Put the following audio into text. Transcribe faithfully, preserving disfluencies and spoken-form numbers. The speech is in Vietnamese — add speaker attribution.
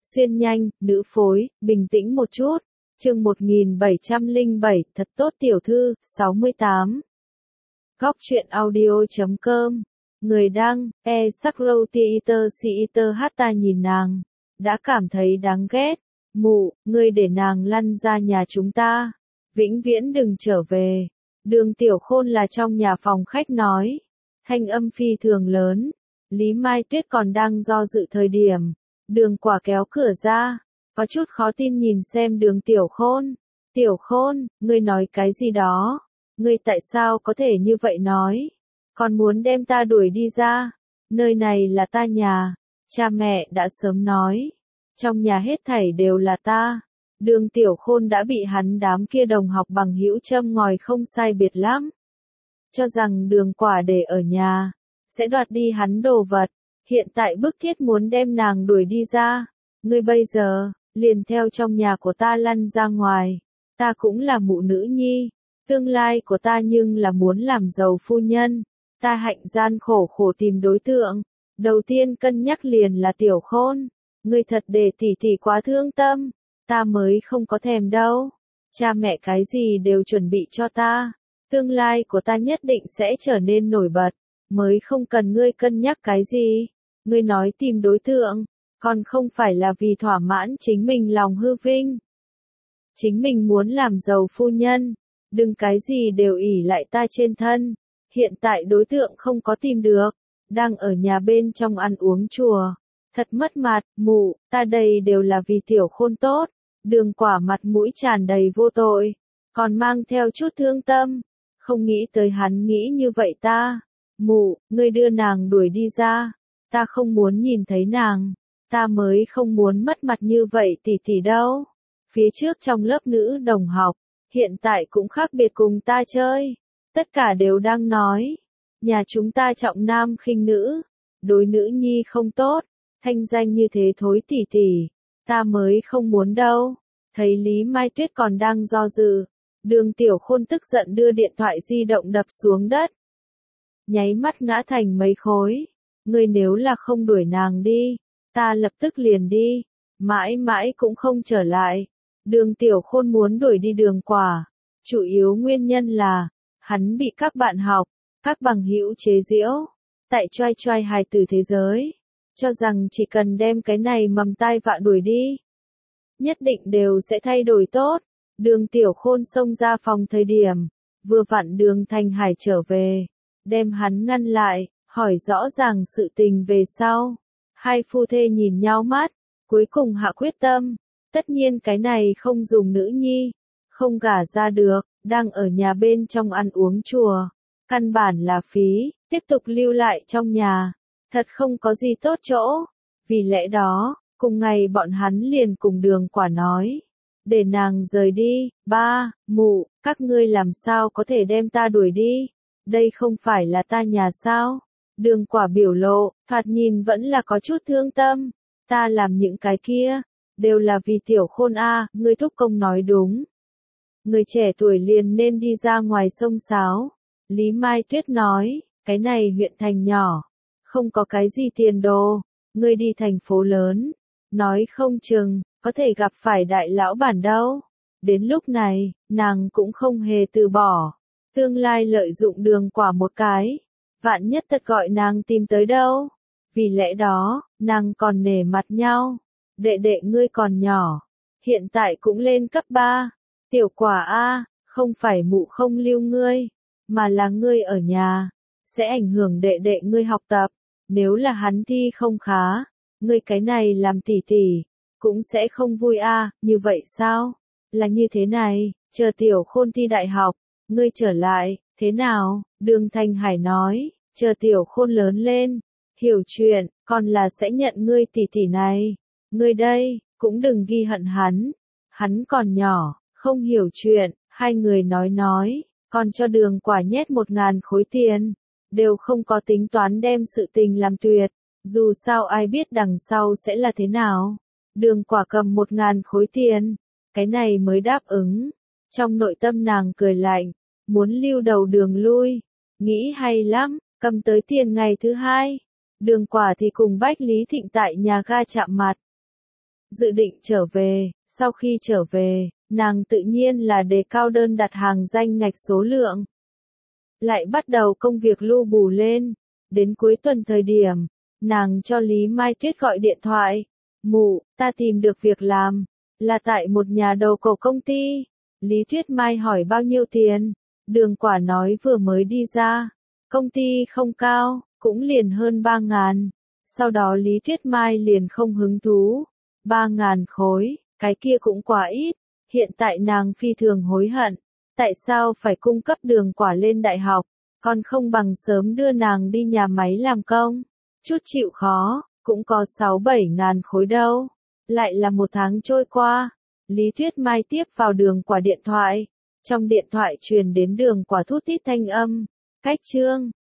Speaker 1: Xuyên nhanh, nữ phối, bình tĩnh một chút. Chương một nghìn bảy trăm lẻ bảy, thật tốt tiểu thư, sáu mươi tám. Góc truyện audio.com. Người đăng, e sắc râu theater theater hát ta nhìn nàng. Đã cảm thấy đáng ghét. Mụ, ngươi để nàng lăn ra nhà chúng ta. Vĩnh viễn đừng trở về. Đường Tiểu Khôn là trong nhà phòng khách nói. Thanh âm phi thường lớn. Lý Mai Tuyết còn đang do dự thời điểm. Đường Quả kéo cửa ra. Có chút khó tin nhìn xem đường Tiểu Khôn. Tiểu Khôn, ngươi nói cái gì đó? Ngươi tại sao có thể như vậy nói? Còn muốn đem ta đuổi đi ra? Nơi này là ta nhà. Cha mẹ đã sớm nói. Trong nhà hết thảy đều là ta. Đường Tiểu Khôn đã bị hắn đám kia đồng học bằng hữu châm ngòi không sai biệt lắm. Cho rằng đường Quả để ở nhà. Sẽ đoạt đi hắn đồ vật. Hiện tại bức thiết muốn đem nàng đuổi đi ra. Ngươi bây giờ, liền theo trong nhà của ta lăn ra ngoài. Ta cũng là mụ nữ nhi. Tương lai của ta nhưng là muốn làm giàu phu nhân. Ta hạnh gian khổ khổ tìm đối tượng. Đầu tiên cân nhắc liền là Tiểu Khôn. Ngươi thật để tỉ tỉ quá thương tâm. Ta mới không có thèm đâu. Cha mẹ cái gì đều chuẩn bị cho ta. Tương lai của ta nhất định sẽ trở nên nổi bật. Mới không cần ngươi cân nhắc cái gì. Ngươi nói tìm đối tượng. Còn không phải là vì thỏa mãn chính mình lòng hư vinh. Chính mình muốn làm giàu phu nhân. Đừng cái gì đều ỷ lại ta trên thân. Hiện tại đối tượng không có tìm được. Đang ở nhà bên trong ăn uống chùa. Thật mất mặt, mụ, ta đây đều là vì Tiểu Khôn tốt. Đường Quả mặt mũi tràn đầy vô tội. Còn mang theo chút thương tâm. Không nghĩ tới hắn nghĩ như vậy ta. Mụ, ngươi đưa nàng đuổi đi ra. Ta không muốn nhìn thấy nàng. Ta mới không muốn mất mặt như vậy tỷ tỷ đâu. Phía trước trong lớp nữ đồng học. Hiện tại cũng khác biệt cùng ta chơi. Tất cả đều đang nói. Nhà chúng ta trọng nam khinh nữ. Đối nữ nhi không tốt. Thanh danh như thế thối tỷ tỷ. Ta mới không muốn đâu. Thấy Lý Mai Tuyết còn đang do dự. Đường Tiểu Khôn tức giận đưa điện thoại di động đập xuống đất. Nháy mắt ngã thành mấy khối. Ngươi nếu là không đuổi nàng đi. Ta lập tức liền đi. Mãi mãi cũng không trở lại. Đường Tiểu Khôn muốn đuổi đi Đường Quả. Chủ yếu nguyên nhân là. Hắn bị các bạn học. Các bằng hữu chế giễu. Tại choai choai hài tử thế giới. Cho rằng chỉ cần đem cái này mầm tai vạ đuổi đi. Nhất định đều sẽ thay đổi tốt. Đường Tiểu Khôn xông ra phòng thời điểm. Vừa vặn Đường Thanh Hải trở về. Đem hắn ngăn lại. Hỏi rõ ràng sự tình về sau. Hai phu thê nhìn nhau mắt. Cuối cùng hạ quyết tâm. Tất nhiên cái này không dùng nữ nhi. Không gả ra được. Đang ở nhà bên trong ăn uống chùa. Căn bản là phí. Tiếp tục lưu lại trong nhà. Thật không có gì tốt chỗ. Vì lẽ đó, cùng ngày bọn hắn liền cùng Đường Quả nói. Để nàng rời đi. Ba, mụ, các ngươi làm sao có thể đem ta đuổi đi. Đây không phải là ta nhà sao. Đường Quả biểu lộ, thoạt nhìn vẫn là có chút thương tâm. Ta làm những cái kia. Đều là vì Tiểu Khôn a. Ngươi thúc công nói đúng. Người trẻ tuổi liền nên đi ra ngoài sông sáo. Lý Mai Tuyết nói, cái này huyện thành nhỏ. Không có cái gì tiền đồ. Ngươi đi thành phố lớn. Nói không chừng, có thể gặp phải đại lão bản đâu. Đến lúc này, nàng cũng không hề từ bỏ. Tương lai lợi dụng Đường Quả một cái. Vạn nhất thật gọi nàng tìm tới đâu. Vì lẽ đó, nàng còn nể mặt nhau. Đệ đệ ngươi còn nhỏ. Hiện tại cũng lên cấp ba. Tiểu Quả a, không phải mụ không lưu ngươi. Mà là ngươi ở nhà. Sẽ ảnh hưởng đệ đệ ngươi học tập. Nếu là hắn thi không khá. Ngươi cái này làm tỉ tỉ. Cũng sẽ không vui a, như vậy sao? Là như thế này, chờ Tiểu Khôn thi đại học. Ngươi trở lại, thế nào? Đường Thanh Hải nói, chờ Tiểu Khôn lớn lên. Hiểu chuyện, còn là sẽ nhận ngươi tỉ tỉ này. Ngươi đây, cũng đừng ghi hận hắn. Hắn còn nhỏ, không hiểu chuyện. Hai người nói nói, còn cho Đường Quả nhét một ngàn khối tiền. Đều không có tính toán đem sự tình làm tuyệt. Dù sao ai biết đằng sau sẽ là thế nào. Đường Quả cầm một ngàn khối tiền. Cái này mới đáp ứng. Trong nội tâm nàng cười lạnh. Muốn lưu đầu đường lui. Nghĩ hay lắm. Cầm tới tiền ngày thứ hai. Đường Quả thì cùng Bách Lý Thịnh tại nhà ga chạm mặt. dự định trở về, sau khi trở về, nàng tự nhiên là đề cao đơn đặt hàng danh ngạch số lượng. Lại bắt đầu công việc lu bù lên, đến cuối tuần thời điểm, nàng cho Lý Mai Tuyết gọi điện thoại, mụ, ta tìm được việc làm, là tại một nhà đầu cầu công ty. Lý Tuyết Mai hỏi bao nhiêu tiền, Đường Quả nói vừa mới đi ra, công ty không cao, cũng liền hơn ba ngàn. Sau đó Lý Tuyết Mai liền không hứng thú, ba ngàn khối, cái kia cũng quá ít, hiện tại nàng phi thường hối hận, tại sao phải cung cấp Đường Quả lên đại học, còn không bằng sớm đưa nàng đi nhà máy làm công, chút chịu khó, cũng có sáu bảy ngàn khối đâu. Lại là một tháng trôi qua, Lý Tuyết Mai tiếp vào Đường Quả điện thoại, trong điện thoại truyền đến Đường Quả thút thít thanh âm, cách Trương,